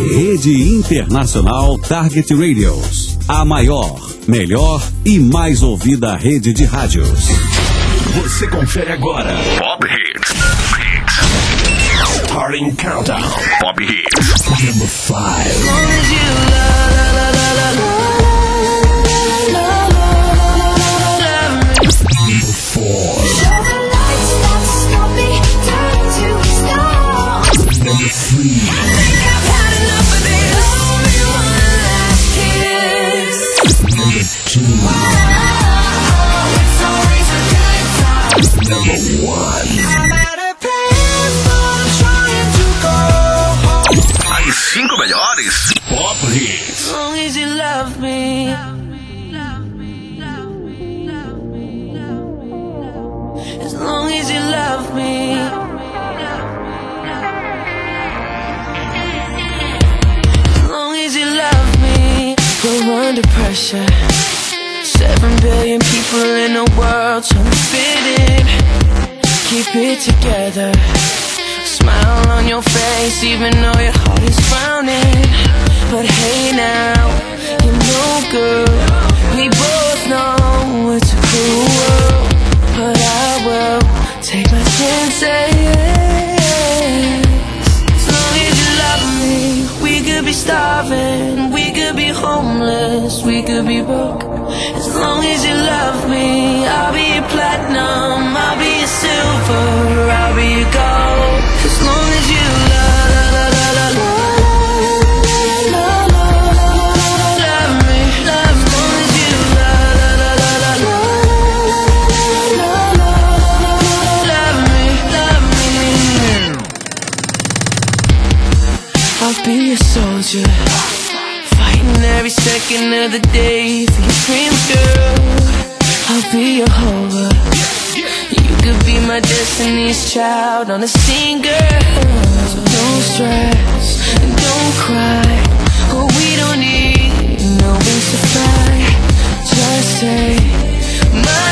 Rede Internacional Target Radios. A maior, melhor e mais ouvida rede de rádios. Você confere agora. Pop Hits. Starting Countdown. Pop Hits. Number 5. Number 4. Number 3. Number 2. Number 1. As 5 melhores Pop Hits. As long as you love me. As long as you love me. As long as you love me. We're under pressure. 7 billion people in the world trying to fit in. Keep it together. Smile on your face even though your heart is frowning. But hey now, you're no good. We both know it's a cruel world, but I will take my chances. As long as you love me, we could be starving, we could be homeless, we could be broke. As long as you love me, I'll be your platinum, I'll be your silver, I'll be your gold. As long as you love me, as long as you love me. I'll be your soldier, fighting every second of the day for your dreams, girl. I'll be your Jehovah. You could be my destiny's child on a scene, girl. So don't stress and don't cry. Oh, we don't need no wings to fly. Just take my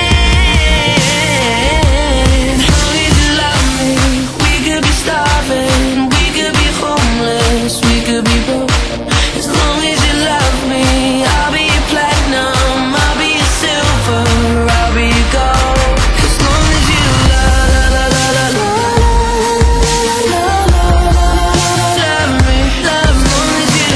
hand. As long as you love me, we could be starving, we could be homeless, we could be broke. As long as you love me, I'll be your platinum, I'll be your silver, I'll be your gold. As long as you love me, as long as you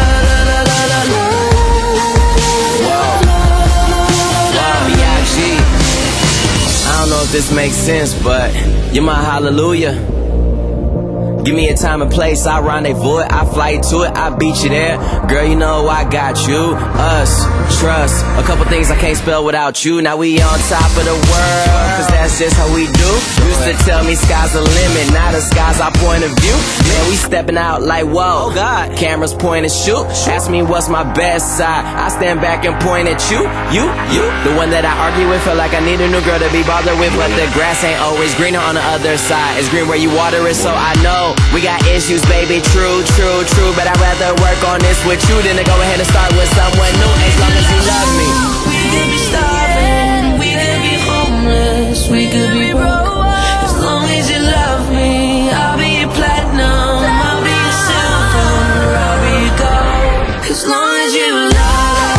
B.I.G. I don't know if this makes sense, but you're my hallelujah. Give me a time and place, I rendezvous it, I fly to it, I beat you there. Girl, you know I got you, us, trust. A couple things I can't spell without you. Now we on top of the world, cause that's just how we do. Used to tell me sky's the limit, now the sky's our point of view. Man, we stepping out like whoa, God. Cameras point and shoot. Ask me what's my best side, I stand back and point at you. You, the one that I argue with, feel like I need a new girl to be bothered with. But the grass ain't always greener on the other side. It's green where you water it, so I know we got issues, baby, true. But I'd rather work on this with you than to go ahead and start with someone new. As long as you love me. we could be starving, we could be homeless, we could be broke. As long as you love me, I'll be your platinum, I'll be your silver, I'll be your gold. As long as you love me.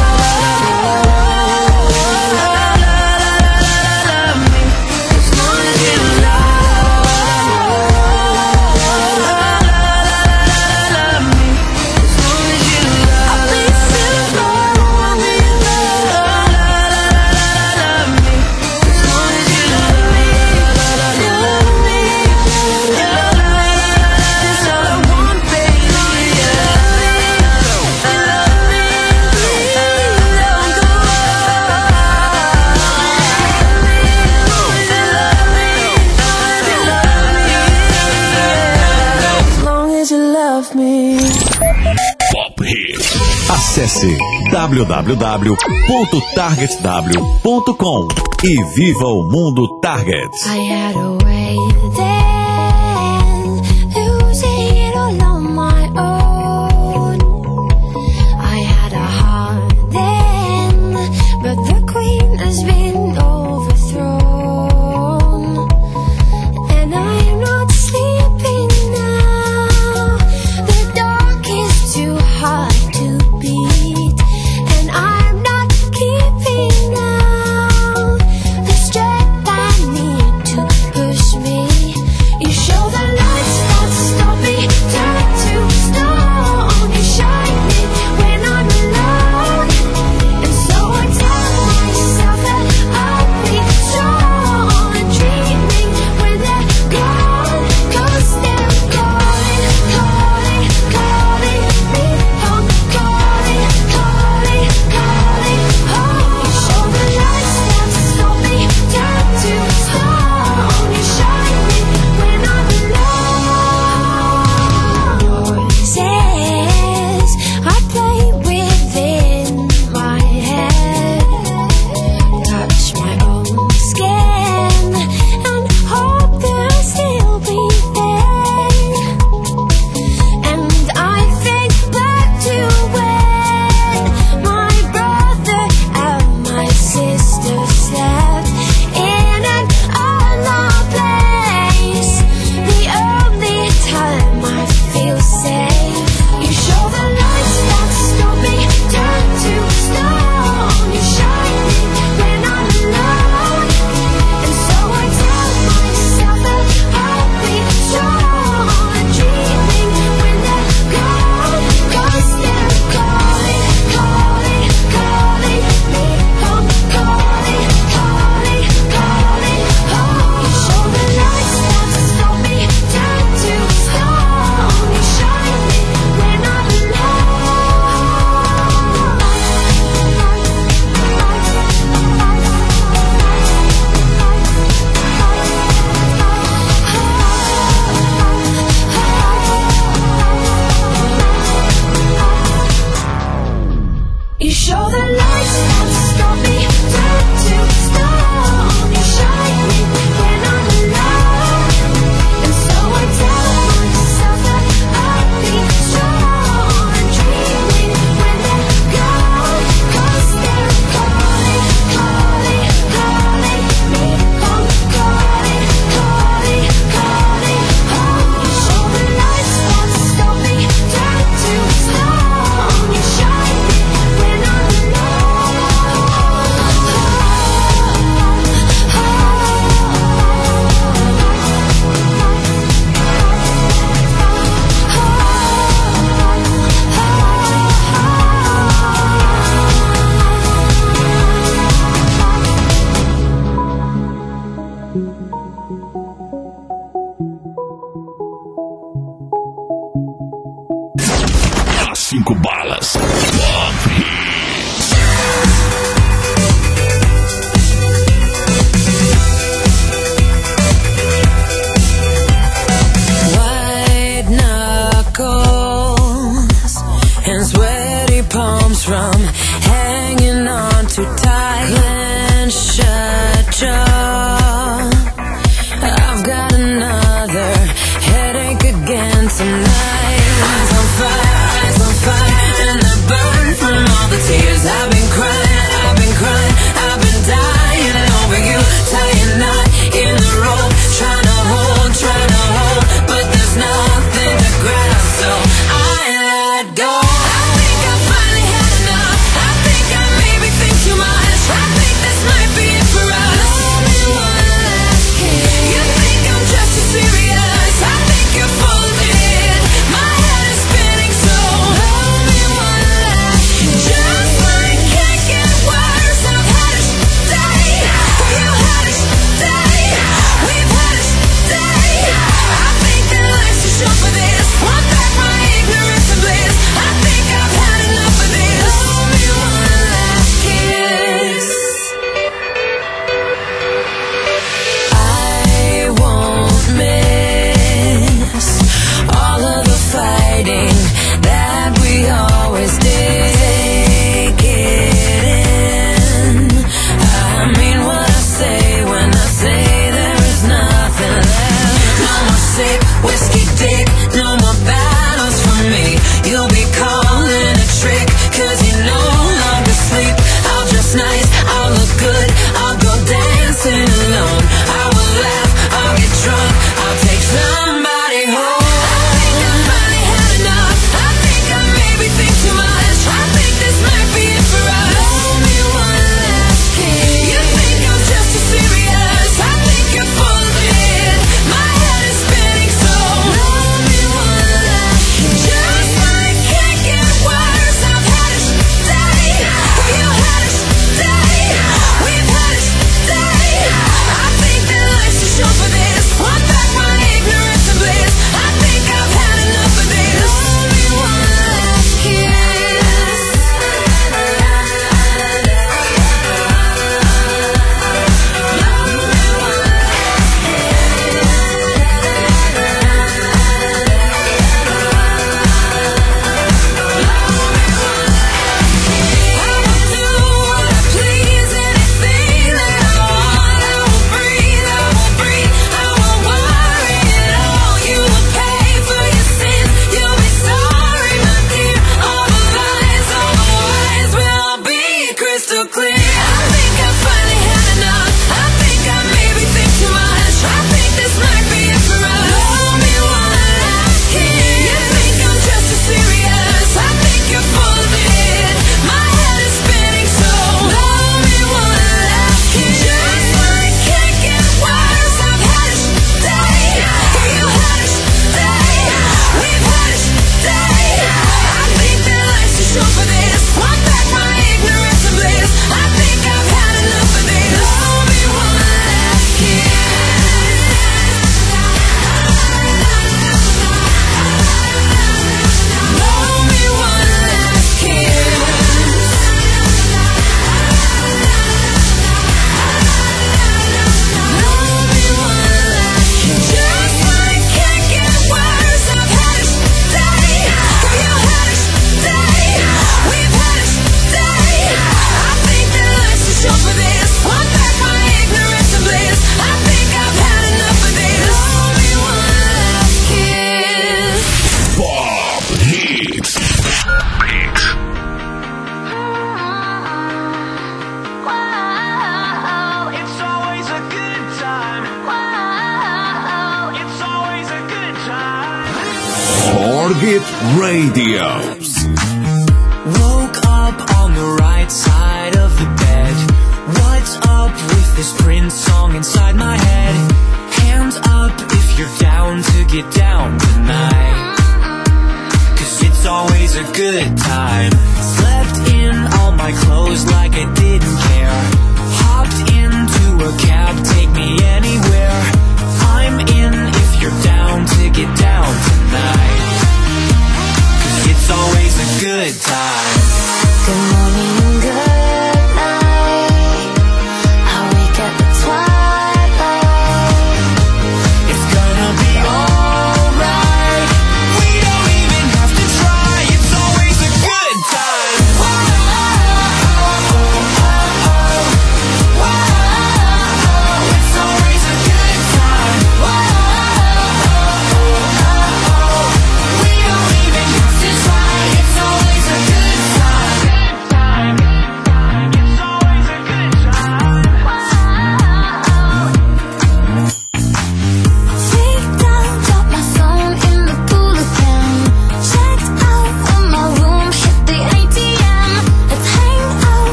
As long as you love me. As long as you love me. I'll be your silver, I'll be your gold. As long as you love me. Love me. That's all I want, baby. Love me. As long as you love me. Pop Hits. Acesse www.targetw.com e viva o mundo Target. I had a way then, losing it all on my own. I had a heart then, but the queen has been overthrown. And I'm not sleeping now, the dark 5 balas. Pop Hits. White knuckles and sweaty palms from hanging on too tight. Clenched shut jaw. I've got another headache again tonight. Eyes on fire, and they burn from all the tears I've been crying, I've been dying over you, tying knot in the rope, trying to hold, but there's nothing to grab, so I let go. I think I finally had enough. I think I maybe think too much. I think this might be it for us. Only one last kiss. You think I'm just too serious? I think you're full of it. My head is spinning, so only one last kiss. Just when it can't get worse, I've had it today. You had it today. We've had it today. I think that life's too short for this. Want back my ignorance and bliss. I think I've had enough of this. Only one last kiss. I won't miss all of the fighting that we always did. Take it in. I mean what I say when I say there is nothing left. No more sip, whiskey dick, no more battles for me. You'll be calling a trick, cause you no longer sleep. I'll dress nice, I'll look good, I'll go dancing alone. I will laugh, I'll get drunk, I'll take somebody home. I think I finally had enough. I think I maybe think too much. I think this might be it for us. Only one last kiss. You think I'm just too serious? I think you're full of it. My head is spinning, so only one last kiss. Just when it can't get worse, I've had it today. You had it today. We've had it today. I think that life's too short for this. Want back my ignorance and bliss. I think I've had enough of this. Only one last kiss. I will do what I please, anything that I want. I will breathe, I won't worry at all. You will pay for your sins, you'll be sorry, my dear. All the lies, all the lies will all be crystal clear. I think I finally had enough. I think I maybe think too much. I think this might be it for us. Only one last kiss. You think I'm just too serious? I think you're full of it. My head is spinning, so only one last kiss. Just when it can't get worse, I've had it today. You had it today. We've had it today. I think that life's too short for this. Want back my ignorance and bliss. I think I've had enough of this. Only one last kiss. Only one last kiss. Only one last kiss. Just when it can't get worse, I've had it today. You had it today. We've had it today. I think that life's too short for this. Want back my ignorance and bliss. I think I've had enough of this. Only one last kiss. Pop Hits. Pop Hits. Whoa, it's always a good time. Whoa, it's always a good time. Orbit Radio. Woke up on the right side of the bed. What's up with this Prince song inside my head? Hands up if you're down to get down tonight. Cause it's always a good time. Slept in all my clothes like I didn't care. Hopped into a cab, take me anywhere. I'm in if you're down to get down tonight. Cause it's always a good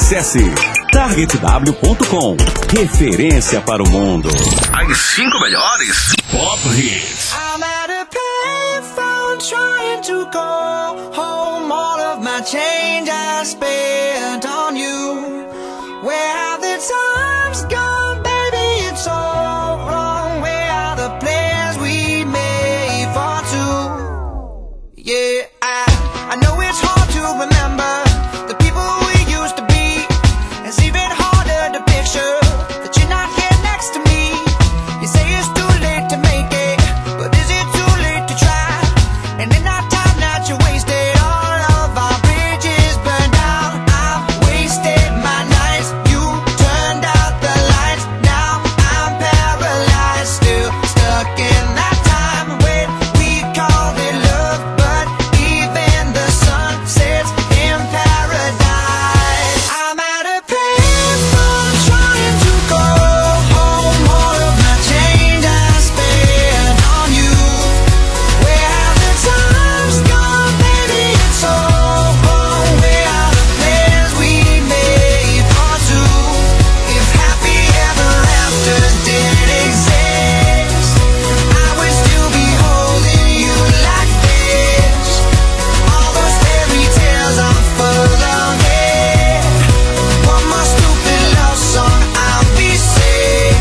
Acesse targetw.com. Referência para o mundo. As 5 melhores Pop Hits. I'm at a payphone trying to call home. All of my change I spent on you. Where have the times gone, baby? It's all wrong. Where are the plans we made for two? Yeah, I know it's hard to remember the people we used to be. It's even harder to picture that you're not here next to me. You say it's too late to make it, but is it too late to try? And in that time that you wasted, all of our bridges burned out. I've wasted my nights, you turned out the lights. Now I'm paralyzed, still stuck in that time when we called it love. But even the sun sets in paradise. I'm at a payphone trying to call home. All of my change I spent on you. Where have the times gone, baby? It's all wrong. Where are the plans we made for two? If happy ever after did exist, I would still be holding you like this. All those fairy tales are full of it. One more stupid love song, I'll be sick.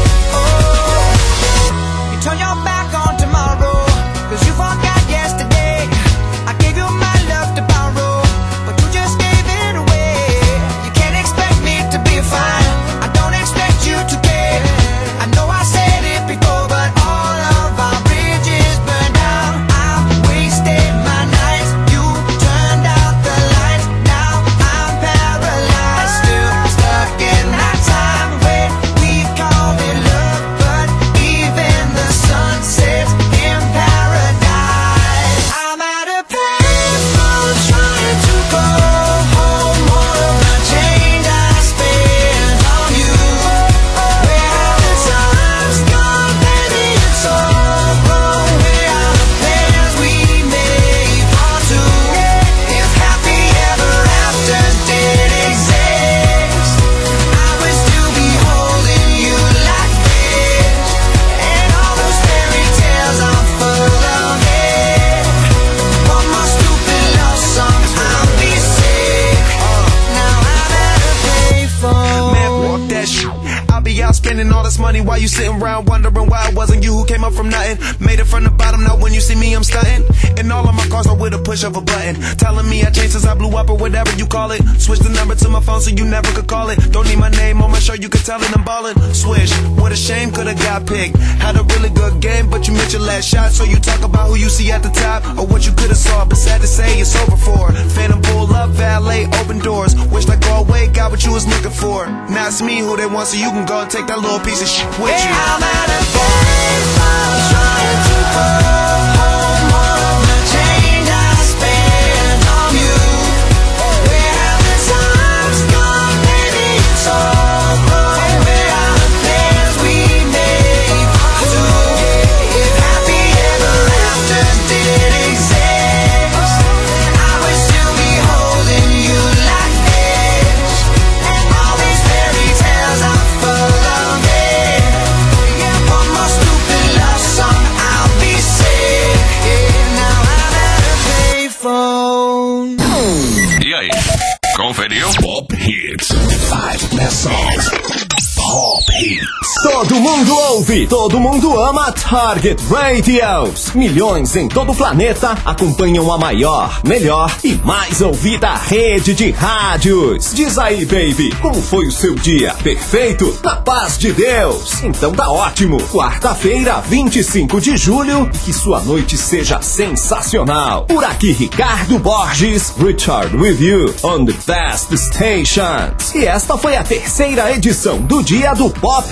Oh, you turn your back on tomorrow, 'cause you forgot yesterday. I gave you my love to borrow, but you just gave it away. You can't expect me to be fine, I don't expect you to care. I know I said it before, but all of our bridges burned out. I've wasted my nights, you turned out the lights. Now I'm paralyzed, still stuck in that time when we called it love. But even the sun sets in paradise. I'm at a payphone trying to call home. All of my change I spent on you. Where have the times gone, baby? It's all wrong. Where are the plans we made for two? If happy ever after did exist, I would still be holding you like this. And all those fairy tales are full of it. One more stupid love song, I'll be sick. Now I'm at a payphone. Man, fuck that shit. I'll be out spending all this money while you sitting around wondering why it wasn't you who came up from nothing. Made it from the bottom, now when you see me I'm stunting. And all of my cars are with a push of a button. Telling me I changed since I blew up or whatever you call it. Switch the number to my phone so you never could call it. Don't need my name on my shirt, you could tell it I'm ballin'. Switch, what a shame, could've got picked. Had a really good game, but you missed your last shot. So you talk about who you see at the top or what you could've saw. But sad to say it's over for. Phantom pull up, valet, open doors. Wished I go away, got what you was looking for. Now it's me who they want, so you can go and take that little piece of shit with you. I'm at a payphone trying to call home. All of my change I spent on you. Where have the times gone, baby? It's all wrong. Where are the plans we made for two? If happy ever after did exist, I would still be holding you like this. And all these fairy tales are full of it. Yeah, one more stupid love song, I'll be sick. Yeah, now I'm at a payphone. E aí, conferiu? Pop Hits. 5 best songs. Pop Hits. Todo mundo ouve, todo mundo ama Target Radios. Milhões em todo o planeta acompanham a maior, melhor e mais ouvida rede de rádios. Diz aí, baby, como foi o seu dia? Perfeito? Na paz de Deus? Então tá ótimo. Quarta-feira, 25 de julho, e que sua noite seja sensacional. Por aqui, Ricardo Borges, Richard with you on the best stations. E esta foi a terceira edição do Dia do Pop Hits.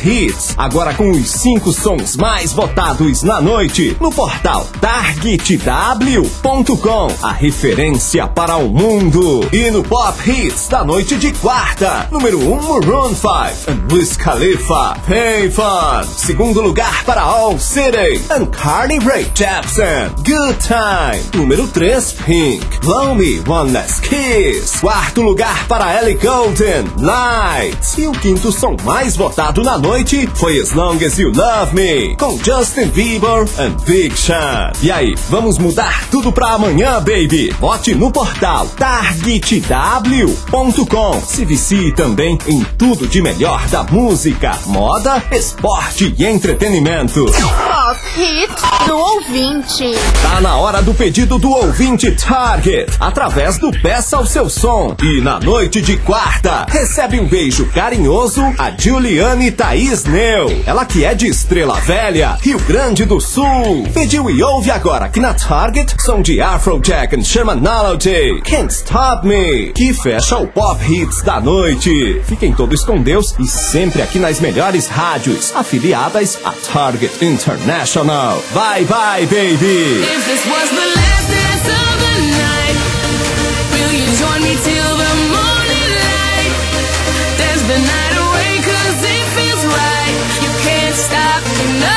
Hits. Agora com os 5 sons mais votados na noite no portal targetw.com, a referência para o mundo. E no Pop Hits da noite de quarta, número 1, Maroon 5 and Wiz Khalifa, Payphone. Segundo lugar para All City and Carly Rae Jepsen, Good Time. Número 3, Pink, Blow Me One Last Kiss. Quarto lugar para Ellie Goulding, Lights. E o quinto som mais votado na noite foi As Long As You Love Me, com Justin Bieber and Big Sean. E aí, vamos mudar tudo pra amanhã, baby? Vote no portal targetw.com. Se vicie também em tudo de melhor da música, moda, esporte e entretenimento. Pop Hit do ouvinte. Tá na hora do pedido do ouvinte Target, através do Peça o Seu Som. E na noite de quarta, recebe um beijo carinhoso a Juliane Thaís Neu. Ela que é de Estrela Velha, Rio Grande do Sul. Pediu e ouve agora aqui na Target, som de Afrojack and Shermanology, Can't Stop Me, que fecha o Pop Hits da noite. Fiquem todos com Deus e sempre aqui nas melhores rádios afiliadas a Target International. Bye bye, baby. If this was the last dance of the night, will you join me till the morning light? Dance the night away 'cause it feels right. You can't stop me, no.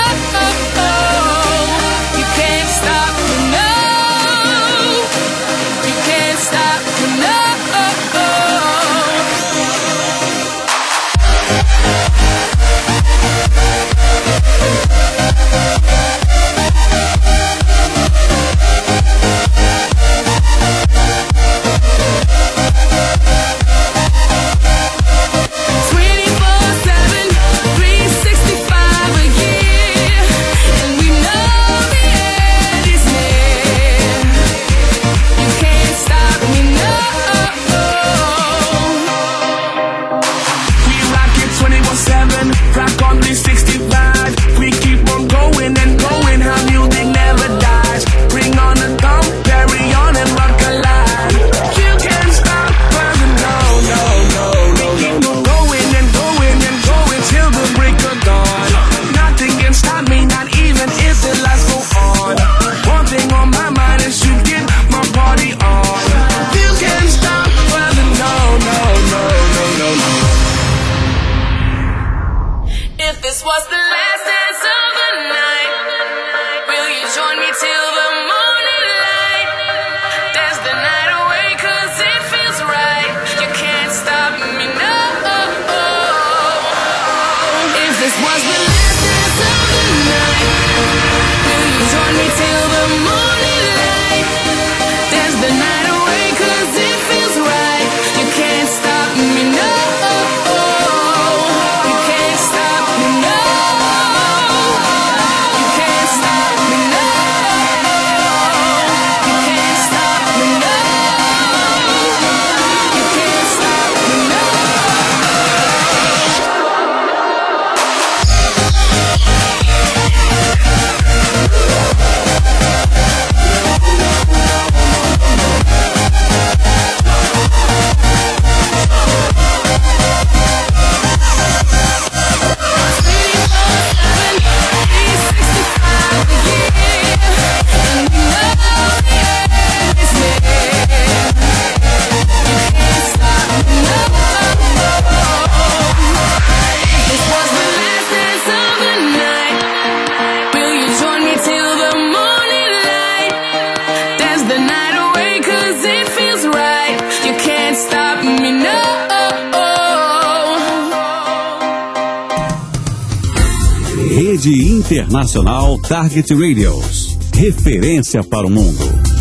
You can't stop me, no. You can't stop me, no. Rede Internacional Target Radios. Referência para o mundo.